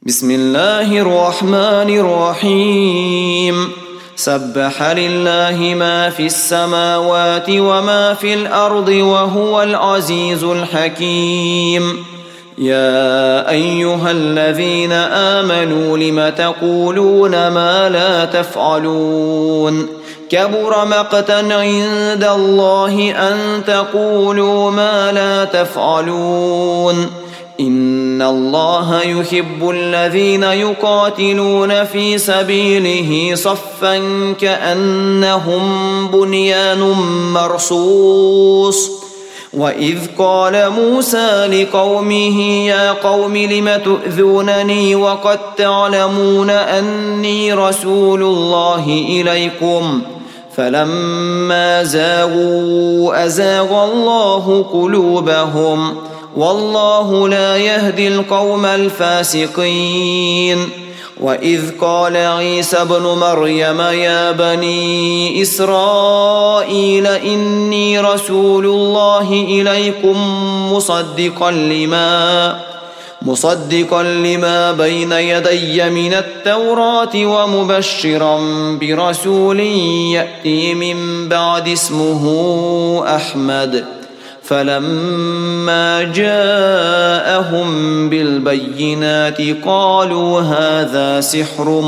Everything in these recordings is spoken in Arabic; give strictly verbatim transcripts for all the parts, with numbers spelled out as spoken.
بسم الله الرحمن الرحيم سبح لله ما في السماوات وما في الأرض وهو العزيز الحكيم يا أيها الذين آمنوا لم تقولون ما لا تفعلون كبر مقتا عند الله أن تقولوا ما لا تفعلون إن الله يحب الذين يقاتلون في سبيله صفا كأنهم بنيان مرصوص وإذ قال موسى لقومه يا قوم لم تؤذونني وقد تعلمون أني رسول الله إليكم فلما زاغوا أزاغ الله قلوبهم والله لا يهدي القوم الفاسقين وإذ قال عيسى ابن مريم يا بني إسرائيل إني رسول الله إليكم مصدقا لما مصدقا لما بين يدي من التوراة ومبشرا برسول يأتي من بعد اسمه أحمد فلما جاءهم بالبينات قالوا هذا سحر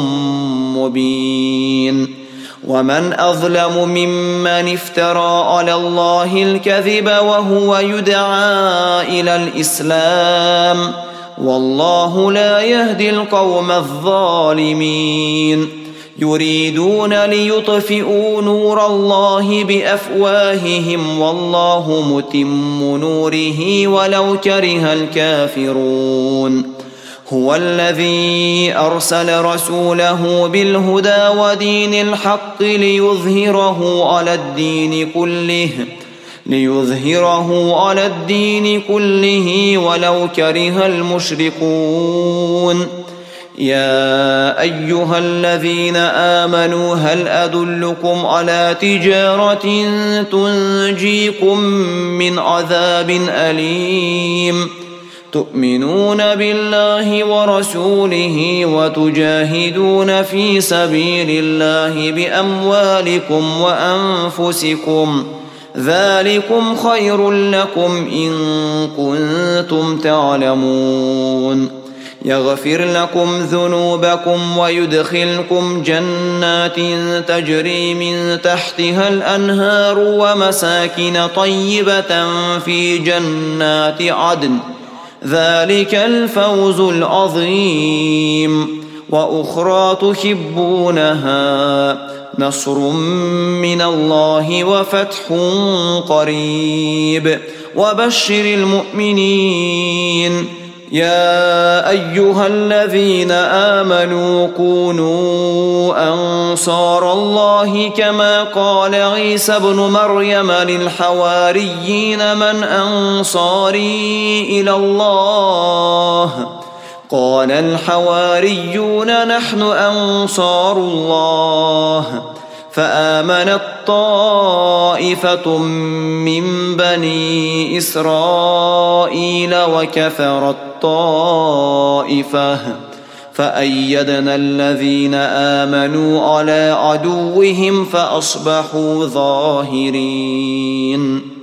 مبين ومن أظلم ممن افترى على الله الكذب وهو يدعى إلى الإسلام والله لا يهدي القوم الظالمين يريدون ليطفئوا نور الله بأفواههم والله متم نوره ولو كره الكافرون هو الذي أرسل رسوله بالهدى ودين الحق ليظهره على الدين كله ليظهره على الدين كله ولو كره المشركون يا أيها الذين آمنوا هل أدلكم على تجارة تنجيكم من عذاب أليم تؤمنون بالله ورسوله وتجاهدون في سبيل الله بأموالكم وأنفسكم ذلكم خير لكم إن كنتم تعلمون يغفر لكم ذنوبكم ويدخلكم جنات تجري من تحتها الأنهار ومساكن طيبة في جنات عدن ذلك الفوز العظيم وأخرى تحبونها نصر من الله وفتح قريب وبشر المؤمنين يا أيها الذين آمنوا كونوا أنصار الله كما قال عيسى ابن مريم للحواريين من أنصاري إلى الله قال الحواريون نحن أنصار الله فآمنت طائفة من بني إسرائيل وكفرت طائفة فأيدنا الذين آمنوا على عدوهم فأصبحوا ظاهرين.